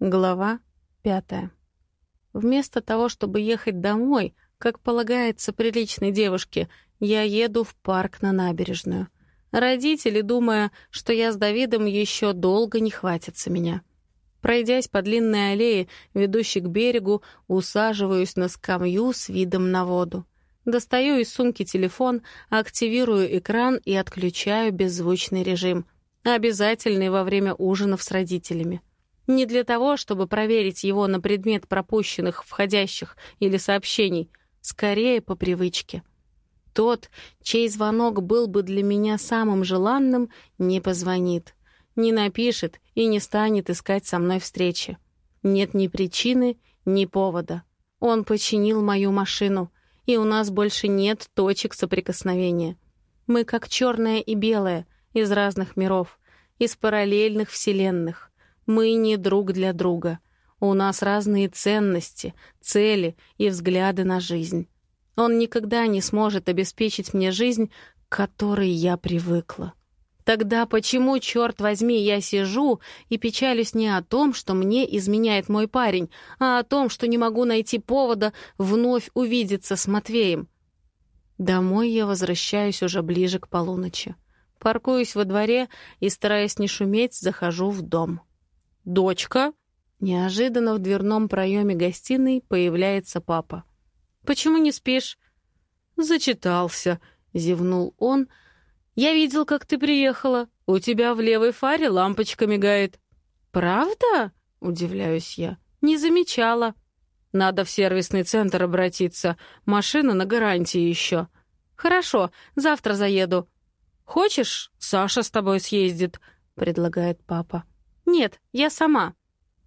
Глава 5. Вместо того, чтобы ехать домой, как полагается приличной девушке, я еду в парк на набережную. Родители, думая, что я с Давидом еще долго не хватятся меня. Пройдясь по длинной аллее, ведущей к берегу, усаживаюсь на скамью с видом на воду. Достаю из сумки телефон, активирую экран и отключаю беззвучный режим, обязательный во время ужинов с родителями. Не для того, чтобы проверить его на предмет пропущенных входящих или сообщений, скорее по привычке. Тот, чей звонок был бы для меня самым желанным, не позвонит, не напишет и не станет искать со мной встречи. Нет ни причины, ни повода. Он починил мою машину, и у нас больше нет точек соприкосновения. Мы как черное и белое, из разных миров, из параллельных вселенных. Мы не друг для друга. У нас разные ценности, цели и взгляды на жизнь. Он никогда не сможет обеспечить мне жизнь, к которой я привыкла. Тогда почему, черт возьми, я сижу и печалюсь не о том, что мне изменяет мой парень, а о том, что не могу найти повода вновь увидеться с Матвеем? Домой я возвращаюсь уже ближе к полуночи. Паркуюсь во дворе и, стараясь не шуметь, захожу в дом. «Дочка?» Неожиданно в дверном проеме гостиной появляется папа. «Почему не спишь?» «Зачитался», — зевнул он. «Я видел, как ты приехала. У тебя в левой фаре лампочка мигает». «Правда?» — удивляюсь я. «Не замечала». «Надо в сервисный центр обратиться. Машина на гарантии еще». «Хорошо, завтра заеду». «Хочешь, Саша с тобой съездит?» — предлагает папа. «Нет, я сама».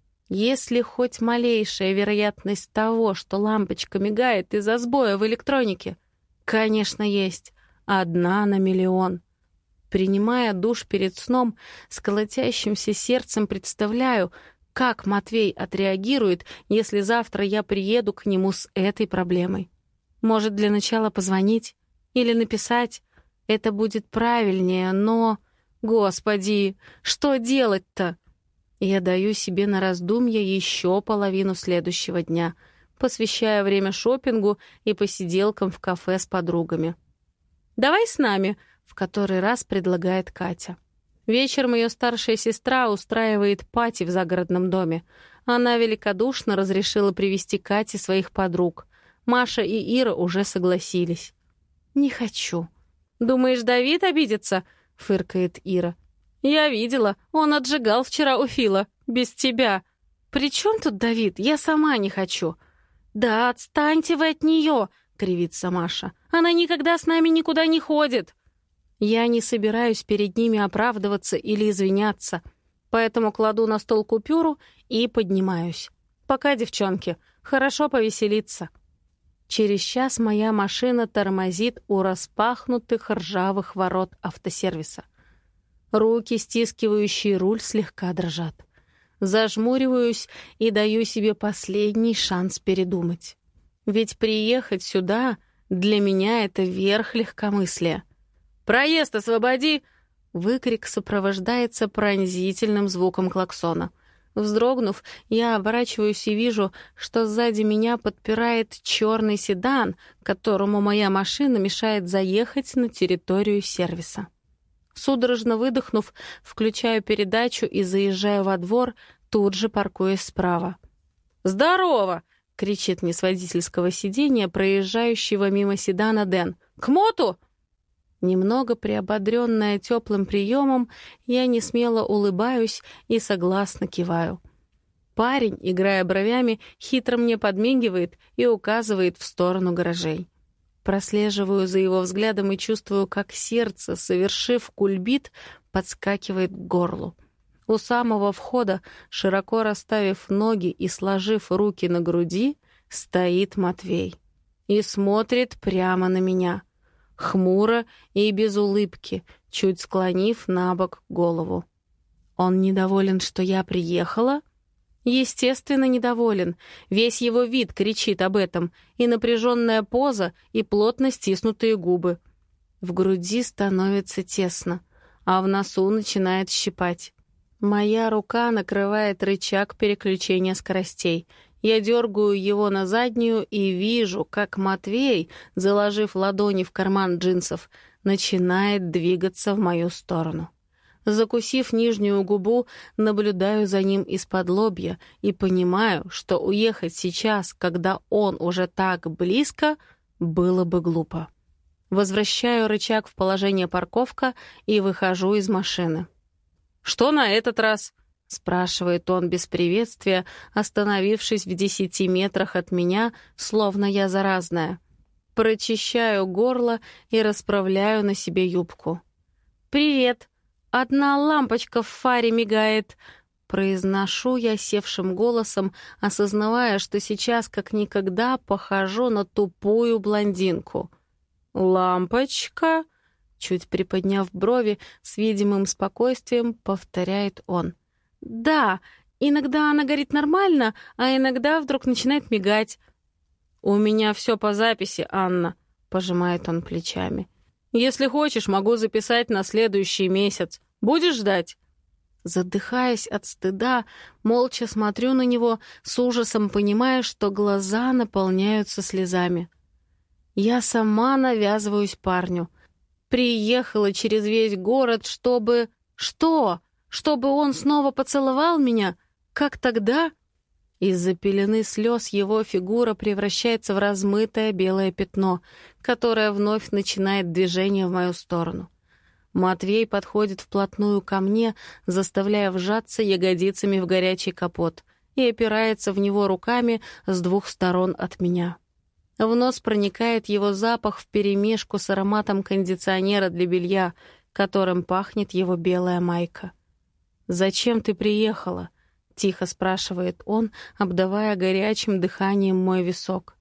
Если хоть малейшая вероятность того, что лампочка мигает из-за сбоя в электронике? Конечно, есть. 1 на миллион. Принимая душ перед сном, с колотящимся сердцем представляю, как Матвей отреагирует, если завтра я приеду к нему с этой проблемой. Может, для начала позвонить или написать? Это будет правильнее, но... Господи, что делать-то? Я даю себе на раздумье еще половину следующего дня, посвящая время шопингу и посиделкам в кафе с подругами. «Давай с нами», — в который раз предлагает Катя. Вечером ее старшая сестра устраивает пати в загородном доме. Она великодушно разрешила привести Кате своих подруг. Маша и Ира уже согласились. «Не хочу». «Думаешь, Давид обидится?» — фыркает Ира. «Я видела, он отжигал вчера у Фила. Без тебя». «При чем тут Давид? Я сама не хочу». «Да отстаньте вы от нее!» — кривится Маша. «Она никогда с нами никуда не ходит». Я не собираюсь перед ними оправдываться или извиняться, поэтому кладу на стол купюру и поднимаюсь. «Пока, девчонки, хорошо повеселиться». Через час моя машина тормозит у распахнутых ржавых ворот автосервиса. Руки, стискивающие руль, слегка дрожат. Зажмуриваюсь и даю себе последний шанс передумать. Ведь приехать сюда для меня — это верх легкомыслия. «Проезд освободи!» Выкрик сопровождается пронзительным звуком клаксона. Вздрогнув, я оборачиваюсь и вижу, что сзади меня подпирает черный седан, которому моя машина мешает заехать на территорию сервиса. Судорожно выдохнув, включаю передачу и заезжаю во двор, тут же паркуясь справа. «Здорово!» — кричит мне с водительского сиденья проезжающего мимо седана Дэн. «К моту!» Немного приободренная теплым приемом, я несмело улыбаюсь и согласно киваю. Парень, играя бровями, хитро мне подмигивает и указывает в сторону гаражей. Прослеживаю за его взглядом и чувствую, как сердце, совершив кульбит, подскакивает к горлу. У самого входа, широко расставив ноги и сложив руки на груди, стоит Матвей и смотрит прямо на меня, хмуро и без улыбки, чуть склонив набок голову. Он недоволен, что я приехала? Естественно, недоволен. Весь его вид кричит об этом, и напряженная поза, и плотно стиснутые губы. В груди становится тесно, а в носу начинает щипать. Моя рука накрывает рычаг переключения скоростей. Я дергаю его на заднюю и вижу, как Матвей, заложив ладони в карман джинсов, начинает двигаться в мою сторону. Закусив нижнюю губу, наблюдаю за ним из-под лобья и понимаю, что уехать сейчас, когда он уже так близко, было бы глупо. Возвращаю рычаг в положение парковка и выхожу из машины. «Что на этот раз?» — спрашивает он без приветствия, остановившись в 10 метрах от меня, словно я заразная. Прочищаю горло и расправляю на себе юбку. «Привет! Одна лампочка в фаре мигает!» Произношу я севшим голосом, осознавая, что сейчас как никогда похожу на тупую блондинку. «Лампочка?» Чуть приподняв брови, с видимым спокойствием повторяет он. «Да, иногда она горит нормально, а иногда вдруг начинает мигать». «У меня все по записи, Анна», — пожимает он плечами. «Если хочешь, могу записать на следующий месяц. Будешь ждать?» Задыхаясь от стыда, молча смотрю на него, с ужасом понимая, что глаза наполняются слезами. Я сама навязываюсь парню. Приехала через весь город, чтобы... Что? Чтобы он снова поцеловал меня? Как тогда? Из-за пелены слез его фигура превращается в размытое белое пятно, которое вновь начинает движение в мою сторону. Матвей подходит вплотную ко мне, заставляя вжаться ягодицами в горячий капот, и опирается в него руками с двух сторон от меня. В нос проникает его запах вперемешку с ароматом кондиционера для белья, которым пахнет его белая майка. «Зачем ты приехала?» — тихо спрашивает он, обдавая горячим дыханием мой висок.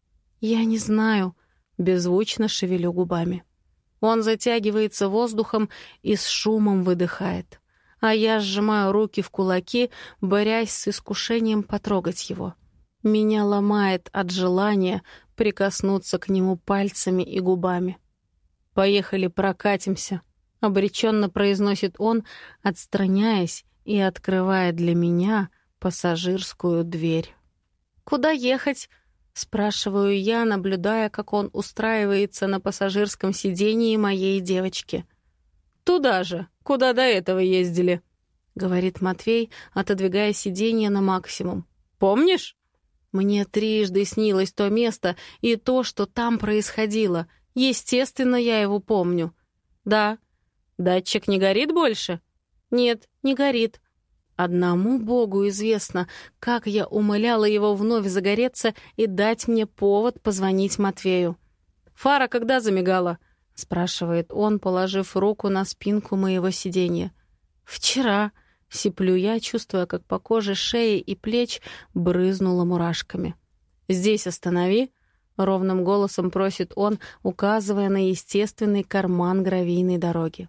«Я не знаю», — беззвучно шевелю губами. Он затягивается воздухом и с шумом выдыхает, а я сжимаю руки в кулаки, борясь с искушением потрогать его. Меня ломает от желания прикоснуться к нему пальцами и губами. «Поехали прокатимся», — обреченно произносит он, отстраняясь и открывая для меня пассажирскую дверь. «Куда ехать?» — спрашиваю я, наблюдая, как он устраивается на пассажирском сидении моей девочки. «Туда же, куда до этого ездили», — говорит Матвей, отодвигая сиденье на максимум. «Помнишь?» Мне трижды снилось то место и то, что там происходило. Естественно, я его помню. «Да». «Датчик не горит больше?» «Нет, не горит». Одному Богу известно, как я умоляла его вновь загореться и дать мне повод позвонить Матвею. «Фара когда замигала?» — спрашивает он, положив руку на спинку моего сиденья. «Вчера», — сиплю я, чувствуя, как по коже шеи и плеч брызнуло мурашками. «Здесь останови», — ровным голосом просит он, указывая на естественный карман гравийной дороги.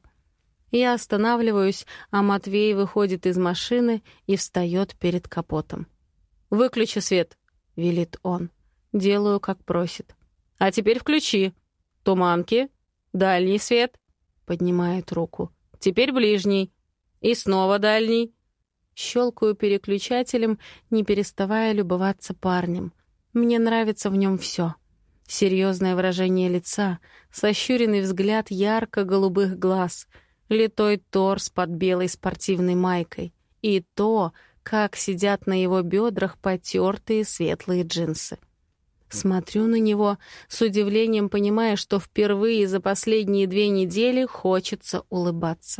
Я останавливаюсь, а Матвей выходит из машины и встает перед капотом. «Выключи свет», — велит он. Делаю, как просит. «А теперь включи. Туманки. Дальний свет». Поднимает руку. «Теперь ближний. И снова дальний». Щелкаю переключателем, не переставая любоваться парнем. Мне нравится в нем все. Серьезное выражение лица, сощуренный взгляд ярко-голубых глаз — литой торс под белой спортивной майкой и то, как сидят на его бедрах потертые светлые джинсы. Смотрю на него, с удивлением понимая, что впервые за последние 2 недели хочется улыбаться.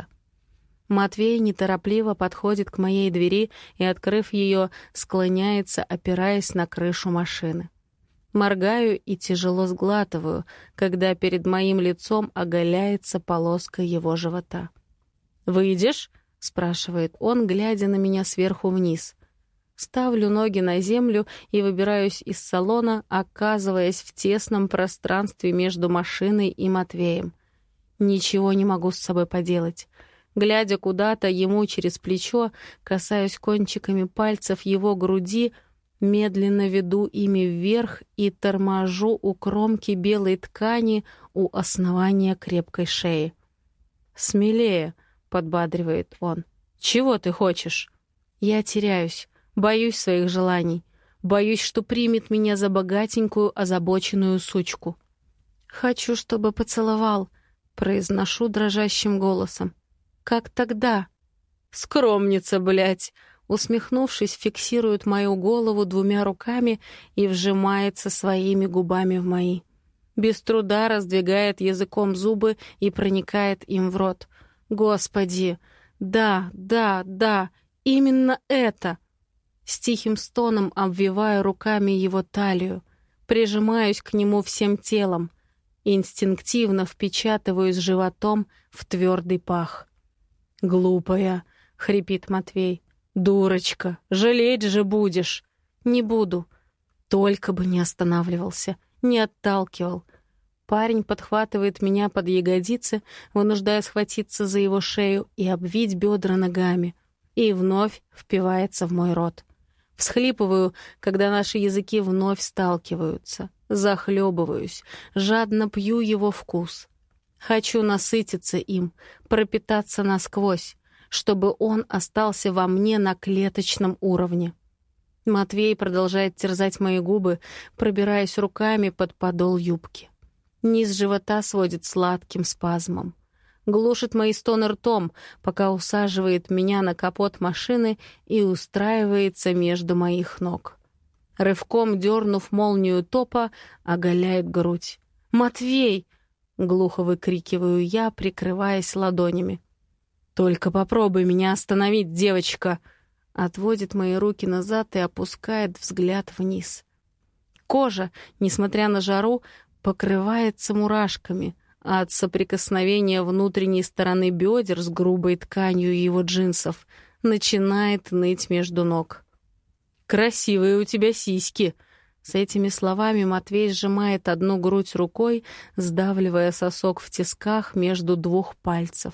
Матвей неторопливо подходит к моей двери и, открыв ее, склоняется, опираясь на крышу машины. Моргаю и тяжело сглатываю, когда перед моим лицом оголяется полоска его живота. «Выйдешь?» — спрашивает он, глядя на меня сверху вниз. Ставлю ноги на землю и выбираюсь из салона, оказываясь в тесном пространстве между машиной и Матвеем. Ничего не могу с собой поделать. Глядя куда-то ему через плечо, касаюсь кончиками пальцев его груди, медленно веду ими вверх и торможу у кромки белой ткани у основания крепкой шеи. «Смелее», — подбадривает он. Чего ты хочешь? Я теряюсь, боюсь своих желаний. Боюсь, что примет меня за богатенькую, озабоченную сучку. «Хочу, чтобы поцеловал», — произношу дрожащим голосом. «Как тогда?» «Скромница, блядь!» Усмехнувшись, фиксирует мою голову двумя руками и вжимается своими губами в мои. Без труда раздвигает языком зубы и проникает им в рот. «Господи! Да, да, да! Именно это!» С тихим стоном обвиваю руками его талию, прижимаюсь к нему всем телом, инстинктивно впечатываюсь животом в твердый пах. «Глупая!» — хрипит Матвей. «Дурочка! Жалеть же будешь!» «Не буду!» Только бы не останавливался, не отталкивал. Парень подхватывает меня под ягодицы, вынуждая схватиться за его шею и обвить бедра ногами, и вновь впивается в мой рот. Всхлипываю, когда наши языки вновь сталкиваются. Захлебываюсь, жадно пью его вкус. Хочу насытиться им, пропитаться насквозь, чтобы он остался во мне на клеточном уровне. Матвей продолжает терзать мои губы, пробираясь руками под подол юбки. Низ живота сводит сладким спазмом. Глушит мои стоны ртом, пока усаживает меня на капот машины и устраивается между моих ног. Рывком дернув молнию топа, оголяет грудь. «Матвей!» — глухо выкрикиваю я, прикрываясь ладонями. «Только попробуй меня остановить, девочка!» Отводит мои руки назад и опускает взгляд вниз. Кожа, несмотря на жару, покрывается мурашками, а от соприкосновения внутренней стороны бедер с грубой тканью его джинсов начинает ныть между ног. «Красивые у тебя сиськи!» С этими словами Матвей сжимает одну грудь рукой, сдавливая сосок в тисках между двух пальцев.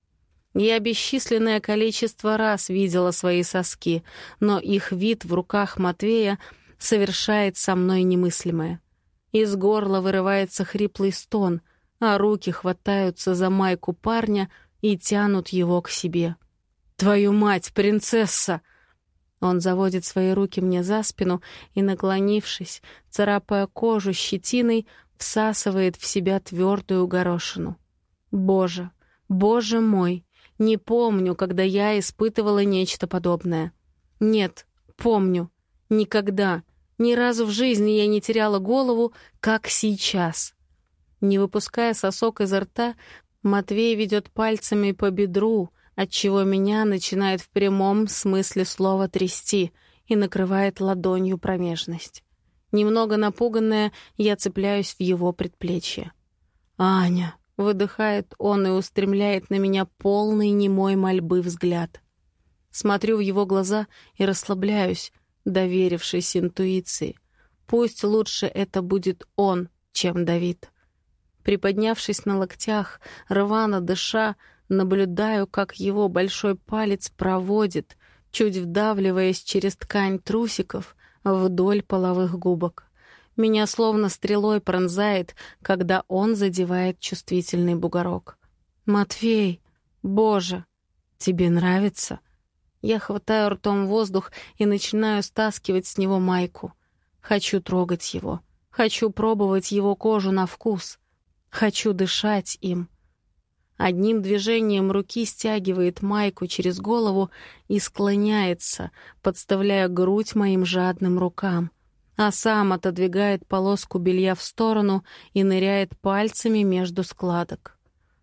Я бесчисленное количество раз видела свои соски, но их вид в руках Матвея совершает со мной немыслимое. Из горла вырывается хриплый стон, а руки хватаются за майку парня и тянут его к себе. «Твою мать, принцесса!» Он заводит свои руки мне за спину и, наклонившись, царапая кожу щетиной, всасывает в себя твердую горошину. Боже, боже мой! Не помню, когда я испытывала нечто подобное. Нет, помню. Никогда. Ни разу в жизни я не теряла голову, как сейчас. Не выпуская сосок изо рта, Матвей ведет пальцами по бедру, отчего меня начинает в прямом смысле слова трясти и накрывает ладонью промежность. Немного напуганная, я цепляюсь в его предплечье. «Аня!» — выдыхает он и устремляет на меня полный немой мольбы взгляд. Смотрю в его глаза и расслабляюсь, доверившись интуиции. Пусть лучше это будет он, чем Давид. Приподнявшись на локтях, рвано дыша, наблюдаю, как его большой палец проводит, чуть вдавливаясь через ткань трусиков, вдоль половых губок. Меня словно стрелой пронзает, когда он задевает чувствительный бугорок. «Матвей! Боже! Тебе нравится?» Я хватаю ртом воздух и начинаю стаскивать с него майку. Хочу трогать его. Хочу пробовать его кожу на вкус. Хочу дышать им. Одним движением руки стягивает майку через голову и склоняется, подставляя грудь моим жадным рукам, а сам отодвигает полоску белья в сторону и ныряет пальцами между складок.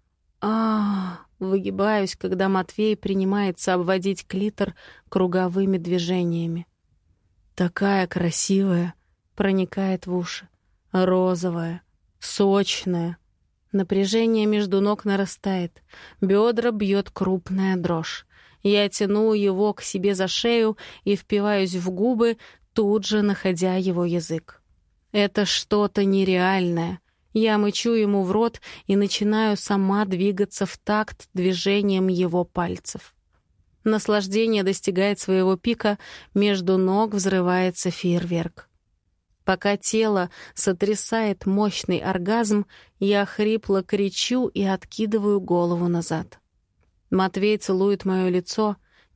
Выгибаюсь, когда Матвей принимается обводить клитор круговыми движениями. Такая красивая, проникает в уши, розовая, сочная. Напряжение между ног нарастает, бедра бьет крупная дрожь. Я тяну его к себе за шею и впиваюсь в губы, тут же находя его язык. Это что-то нереальное. Я мычу ему в рот и начинаю сама двигаться в такт движением его пальцев. Наслаждение достигает своего пика, между ног взрывается фейерверк. Пока тело сотрясает мощный оргазм, я хрипло кричу и откидываю голову назад. Матвей целует мое лицо,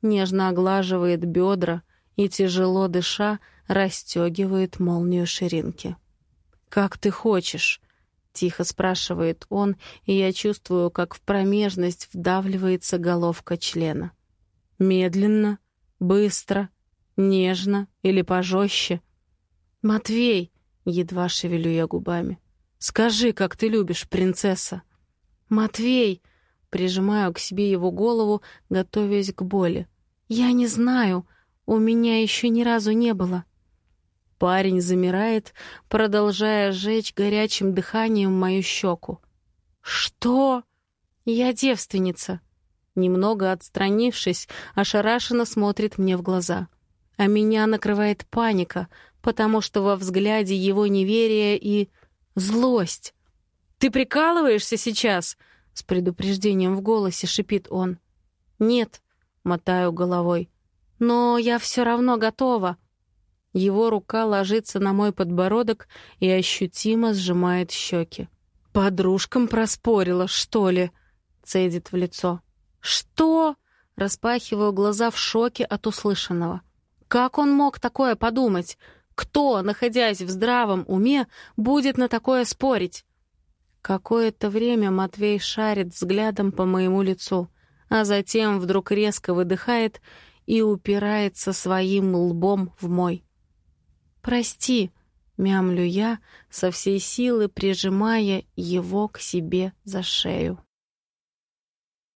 нежно оглаживает бедра и, тяжело дыша, расстегивает молнию ширинки. «Как ты хочешь?» — тихо спрашивает он, и я чувствую, как в промежность вдавливается головка члена. «Медленно? Быстро? Нежно или пожестче?» «Матвей!» — едва шевелю я губами. «Скажи, как ты любишь, принцесса!» «Матвей!» — прижимаю к себе его голову, готовясь к боли. «Я не знаю, у меня еще ни разу не было». Парень замирает, продолжая жечь горячим дыханием мою щеку. «Что?» «Я девственница». Немного отстранившись, ошарашенно смотрит мне в глаза. А меня накрывает паника, потому что во взгляде его неверие и злость. «Ты прикалываешься сейчас?» — с предупреждением в голосе шипит он. «Нет», — мотаю головой, — «но я все равно готова». Его рука ложится на мой подбородок и ощутимо сжимает щеки. «Подружкам проспорила, что ли?» — цедит в лицо. «Что?» — распахиваю глаза в шоке от услышанного. «Как он мог такое подумать? Кто, находясь в здравом уме, будет на такое спорить?» Какое-то время Матвей шарит взглядом по моему лицу, а затем вдруг резко выдыхает и упирается своим лбом в мой. «Прости», — мямлю я, со всей силы прижимая его к себе за шею.